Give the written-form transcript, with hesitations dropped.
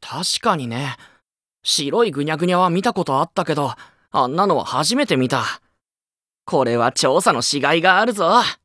確かにね。白いぐにゃぐにゃは見たことあったけど、あんなのは初めて見た。これは調査のしがいがあるぞ。